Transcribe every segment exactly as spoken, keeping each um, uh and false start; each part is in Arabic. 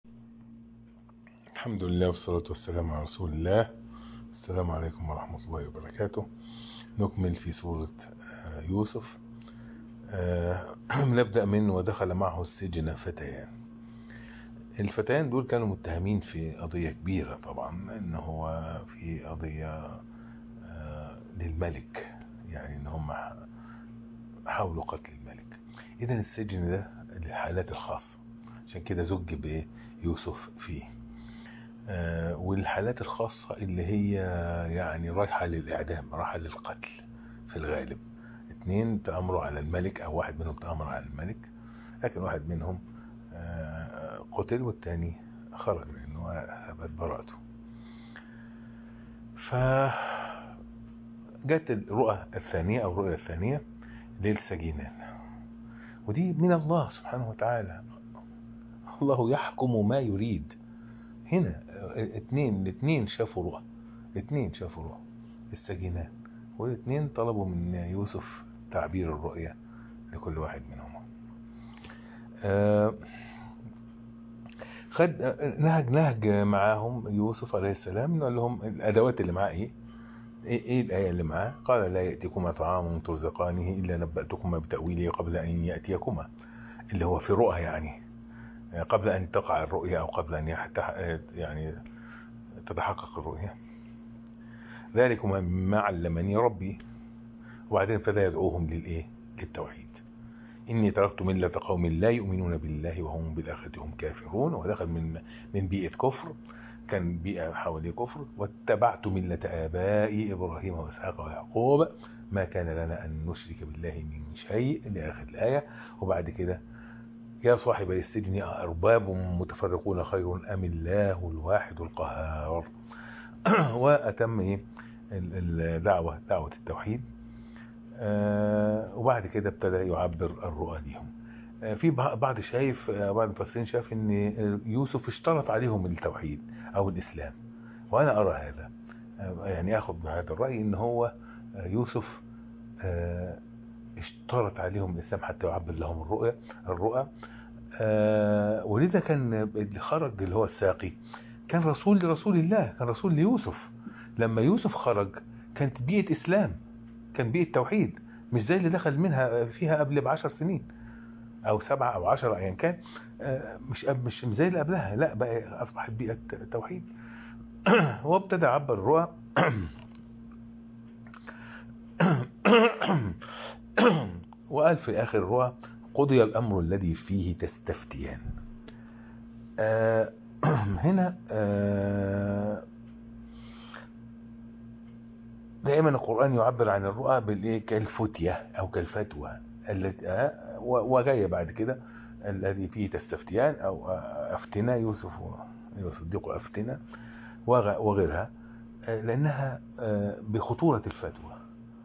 الحمد لله والصلاة والسلام على رسول الله. السلام عليكم ورحمة الله وبركاته. نكمل في سورة يوسف. نبدأ من ودخل معه السجن فتيان. الفتيان دول كانوا متهمين في قضية كبيرة طبعا، ان هو في قضية للملك، يعني ان هم حاولوا قتل الملك. اذا السجن ده للحالات الخاصة، عشان كده زج بايه يوسف فيه. آه والحالات الخاصة اللي هي يعني رايحة للإعدام، رايحة للقتل في الغالب. اتنين تأمروا على الملك، أو واحد منهم تأمر على الملك، لكن واحد منهم آه قتل والتاني خرج لأنه أثبت براءته. فجت الرؤى الثانية أو الرؤية الثانية للسجينان، ودي من الله سبحانه وتعالى. الله يحكم ما يريد. هنا اتنين الاتنين شافوا رؤى، اتنين شافوا رؤى السجينان، والاثنين طلبوا من يوسف تعبير الرؤية لكل واحد منهم. آه خد نهج نهج معاهم يوسف عليه السلام، قال لهم الادوات اللي معاه ايه ايه, إيه الايه اللي معاه. قال لا ياتيكما طعام ترزقانه الا نباتكما بتاويله قبل ان ياتيكما، اللي هو في رؤى، يعني قبل ان تقع الرؤيا او قبل ان يعني تتحقق الرؤيا. ذلكما مما علمني ربي. وبعدين ابتدى يدعوهم للايه للتوحيد. إني تركت ملة قوم لا يؤمنون بالله وهم بالآخرة هم كافرون. ودخل من من بيئة كفر، كان بيئة حواليه كفر. واتبعت ملة آبائي إبراهيم وإسحاق ويعقوب ما كان لنا أن نشرك بالله من شيء لآخر الآية. وبعد كده يا صاحب السجن أرباب متفرقون خير أم الله الواحد القهار. وأتم الدعوة دعوة التوحيد. آه وبعد كده ابتدى يعبر الرؤى ليهم. آه في بعض شايف آه بعض المفسرين شاف ان يوسف اشترط عليهم التوحيد او الاسلام، وانا ارى هذا. آه يعني اخذ بهذا الرأي ان هو آه يوسف آه اشترط عليهم الاسلام حتى يعبر لهم الرؤى الرؤى. آه ولذا كان اللي خرج اللي هو الساقي كان رسول لرسول الله، كان رسول ليوسف. لما يوسف خرج كانت بيئة اسلام، كان بيئة توحيد، مش زي اللي دخل منها فيها قبل بعشر سنين او سبعة او عشرة ايا كان. مش مش زي اللي قبلها، لا بقى اصبحت بيئة توحيد. وابتدى عبر الرؤى. وقال في اخر الرؤى قضي الامر الذي فيه تستفتيان. هنا دائما القرآن يعبر عن الرؤى بالايه كالفتية او كالفتوى التي وجاية بعد كده الذي فيه تستفتيان او افتنا يوسف يصدق افتنا وغيرها، لانها بخطورة الفتوى.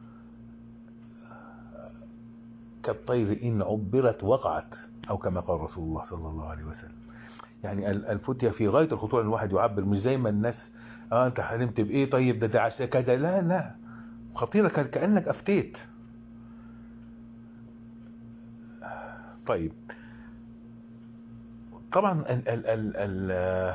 كالطير ان عبرت وقعت، او كما قال رسول الله صلى الله عليه وسلم. يعني الفتية في غاية الخطورة ان الواحد يعبر، مش زي ما الناس اه انت حلمت بايه، طيب ده ده عشان كذا، لا لا، خطيرة كأنك افتيت. طيب طبعا ال ال ال ال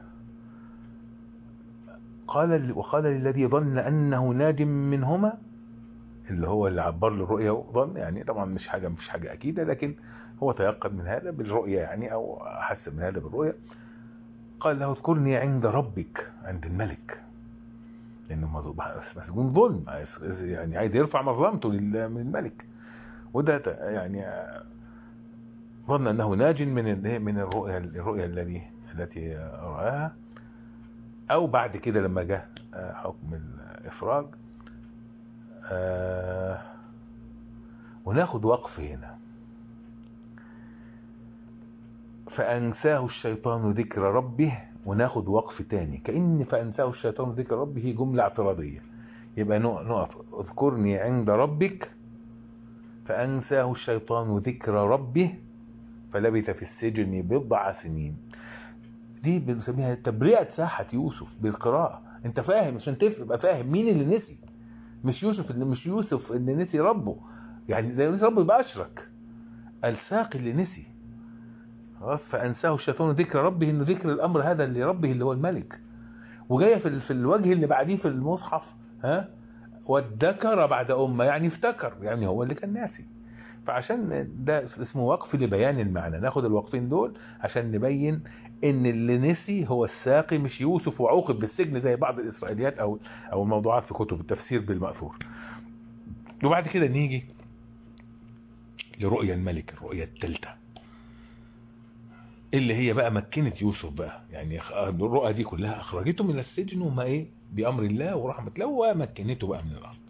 قال وقال للذي ظن انه ناج منهما، اللي هو اللي عبر له الرؤيا وظن، يعني طبعا مش حاجه مش حاجه اكيده، لكن هو تيقن من هذا بالرؤيا يعني، او حس من هذا بالرؤيا. قال له اذكرني عند ربك، عند الملك، لانه مسجون ظلم، يعني عايز يرفع مظلمته من الملك. وده يعني ظن انه ناج من من الرؤيا الرؤيا الذي التي راها. او بعد كده لما جاء حكم الافراج. آه وناخد وقف هنا. فأنساه الشيطان ذكر ربه، وناخد وقف تاني كأن فأنساه الشيطان ذكر ربه جملة اعتراضية. يبقى نقف اذكرني عند ربك فأنساه الشيطان ذكر ربه فلبث في السجن بضع سنين. دي بنسميها تبرئة ساحة يوسف بالقراءة. انت فاهم عشان تبقى فاهم مين اللي نسي، مش يوسف اللي مش يوسف اللي نسي ربه، يعني اللي نسي ربه يبقى أشرك. الساقي اللي نسي خلاص. فأنساه الشيطان ذكر ربه، إنه ذكر الأمر هذا لربه اللي هو الملك. وجاية في في الوجه اللي بعديه في المصحف، ها، وادكر بعد أمة، يعني افتكر، يعني هو اللي كان ناسي. فعشان ده اسمه وقف لبيان المعنى، ناخد الوقفين دول عشان نبين ان اللي نسي هو الساقي مش يوسف، وعوقب بالسجن زي بعض الإسرائيليات أو أو الموضوعات في كتب التفسير بالمأثور. وبعد كده نيجي لرؤيا الملك، الرؤيا الثالثة اللي هي بقى مكنت يوسف بقى، يعني الرؤى دي كلها أخرجته من السجن وما إيه بأمر الله ورحمة الله، ومكنته بقى من الأرض.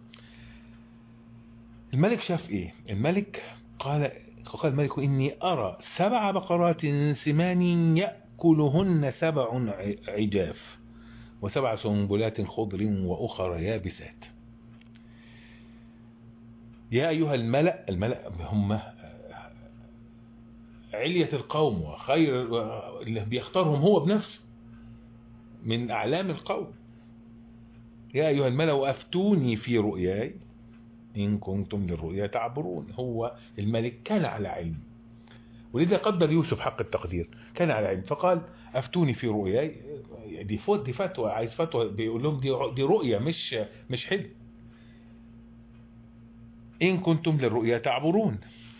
الملك شاف إيه؟ الملك قال قال الملك إني أرى سبع بقرات سمان يأكلهن سبع عجاف وسبع سنبلات خضر وأخرى يابسات. يا أيها الملأ، الملأ هم علية القوم وخير اللي بيختارهم هو بنفسه من أعلام القوم. يا أيها الملأ أفتوني في رؤياي إن كنتم للرؤيا تعبرون. هو الملك كان على علم، ولذا قدر يوسف حق التقدير، كان على علم فقال أفتوني في رؤياي. دي فوت دي فتوى، عايز فتوى، بيقول لهم دي دي رؤيا مش مش حلم. إن كنتم للرؤيا تعبرون.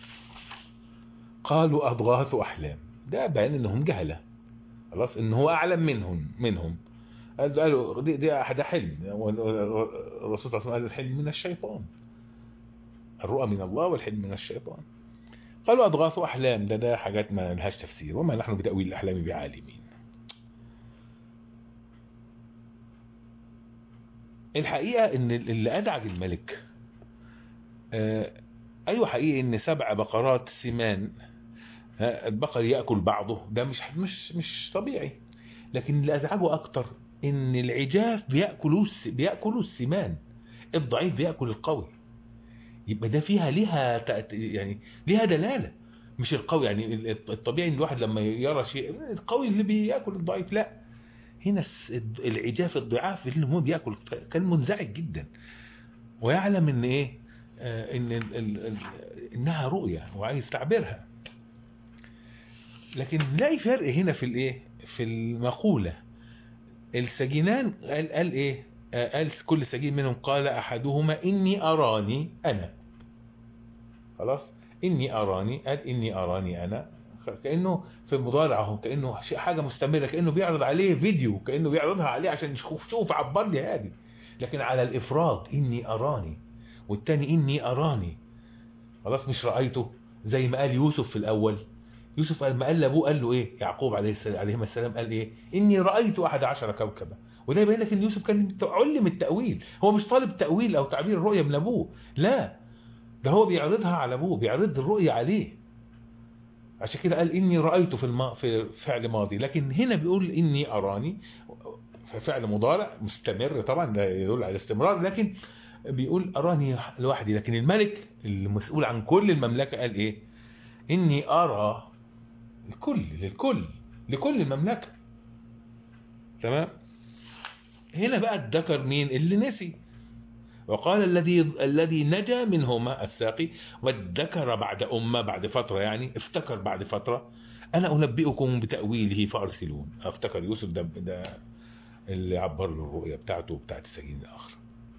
قالوا أضغاث أحلام. ده بان إنهم جهلة، خلاص، إن هو أعلم منهم منهم قالوا دي دي ده حلم. الرسول صلى الله عليه وسلم قال الحلم من الشيطان، الرؤى من الله والحلم من الشيطان. قالوا أضغاث أحلام. ده ده حاجات ما لهاش تفسير، وما نحن بتأويل الأحلام بعالمين. الحقيقة إن اللي أدعج الملك آه أيوة حقيقي إن سبع بقرات سمان، آه البقر يأكل بعضه، ده مش مش مش طبيعي. لكن اللي أزعجه أكتر إن العجاف بيأكلوا بيأكلوا السمان، الضعيف بيأكل القوي. يبقى ده فيها ليها يعني ليها دلالة، مش القوي. يعني الطبيعي إن الواحد لما يرى شيء القوي اللي بيأكل الضعيف، لا، هنا العجاف الضعاف اللي هو بيأكل. كان منزعج جدا ويعلم إن إيه آه إن ال ال ال إنها رؤية وعايز تعبيرها. لكن نلاقي فرق هنا في الإيه في المقولة. السجينان قال, قال ايه آه قال كل سجين منهم قال احدهما اني اراني انا. خلاص، اني اراني، قال اني اراني انا، كانه في مضارعه، كانه حاجه مستمره، كانه بيعرض عليه فيديو، كانه بيعرضها عليه عشان يشوف شوف عبر لي هذه. لكن على الافراد اني اراني، والتاني اني اراني. خلاص، مش رايته زي ما قال يوسف في الاول. يوسف قال ما قال لابوه، قال له ايه يعقوب عليه السلام عليه السلام قال ايه اني رايت احد عشر كوكبا. وده يبين لك ان يوسف كان علم التاويل، هو مش طالب تاويل او تعبير الرؤيه من ابوه، لا، ده هو بيعرضها على ابوه، بيعرض الرؤيه عليه. عشان كده قال اني رايت في الما في فعل ماضي. لكن هنا بيقول اني اراني في فعل مضارع مستمر، طبعا ده يدل على الاستمرار، لكن بيقول اراني لوحدي. لكن الملك المسؤول عن كل المملكه قال ايه اني ارى الكل، للكل، لكل المملكة. تمام. هنا بقى اتذكر مين اللي نسي. وقال الذي الذي نجا منهما الساقي وادكر بعد أمة، بعد فترة، يعني افتكر بعد فترة، أنا أنبئكم بتأويله فأرسلون. افتكر يوسف ده, ده اللي عبر له الرؤية بتاعته وبتاعت السجين الآخر.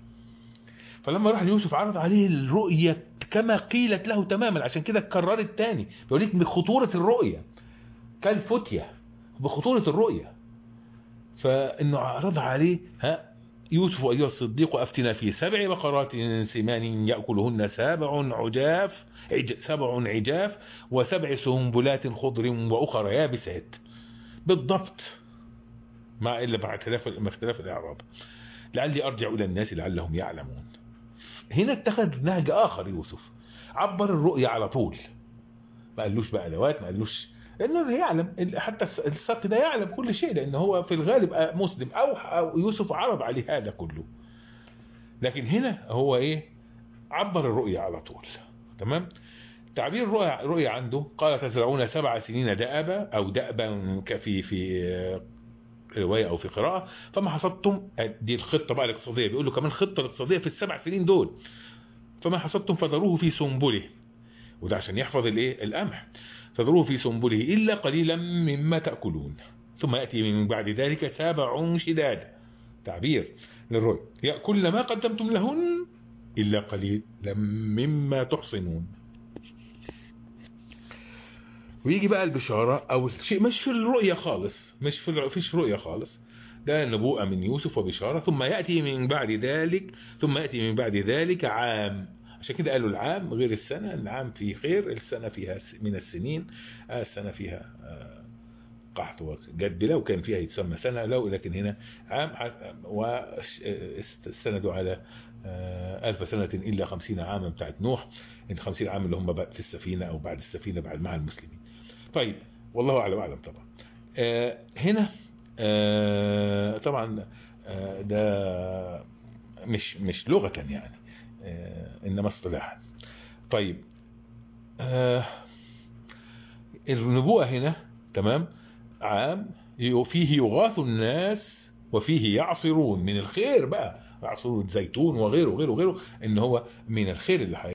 فلما راح يوسف عرض عليه الرؤية كما قيلت له تماما. عشان كده اتكررت تاني، بيقول لك بخطورة الرؤية كالفتية، بخطورة الرؤية. فإنه عرضها عليه، ها يوسف أيها الصديق أفتنا في سبع بقرات سمان يأكلهن سبع عجاف عج سبع عجاف وسبع سنبلات خضر وأخرى يابسات. بالضبط، مع إلا مع اختلاف اختلاف الإعراب. لعلي أرجع إلى الناس لعلهم يعلمون. هنا اتخذ نهج آخر يوسف، عبر الرؤية على طول، ما قالوش بقى أدوات، ما قالوش، لأنه يعلم، حتى الساقي ده يعلم كل شيء، لأنه هو في الغالب مسلم، أو يوسف عرض عليه هذا كله. لكن هنا هو إيه عبر الرؤية على طول. تمام. تعبير الرؤية رؤية عنده قال تزرعون سبع سنين دأبا أو دأبا في في رواية أو في قراءة فما حصدتم. دي الخطة بقى الاقتصادية، بيقول له كمان خطة الاقتصادية في السبع سنين دول. فما حصدتم فذروه في سنبله، وده عشان يحفظ الايه القمح. فذروه في سنبله إلا قليلا مما تأكلون ثم يأتي من بعد ذلك سابع شداد، تعبير للرؤيا، يأكل ما قدمتم لهن إلا قليلا مما تحصنون. ويجي بقى البشارة أو الشيء مش في الرؤية خالص، مش في فيش رؤية خالص، ده نبوءة من يوسف وبشارة. ثم يأتي من بعد ذلك ثم يأتي من بعد ذلك عام، عشان كده قالوا العام غير السنة، العام فيه خير، السنة فيها من السنين، السنة فيها قحط وجد لو كان فيها يتسمى سنة لو، لكن هنا عام، واستندوا على ألف سنة إلا خمسين عاما بتاعت نوح، خمسين عام اللي هم في السفينة أو بعد السفينة بعد مع المسلمين. طيب والله أعلم أعلم طبعا. هنا طبعا ده مش مش لغة يعني، إنما اصطلاحا. طيب النبوءة هنا تمام عام فيه يغاث الناس وفيه يعصرون من الخير بقى، يعصرون زيتون وغيره وغيره وغيره، ان هو من الخير اللي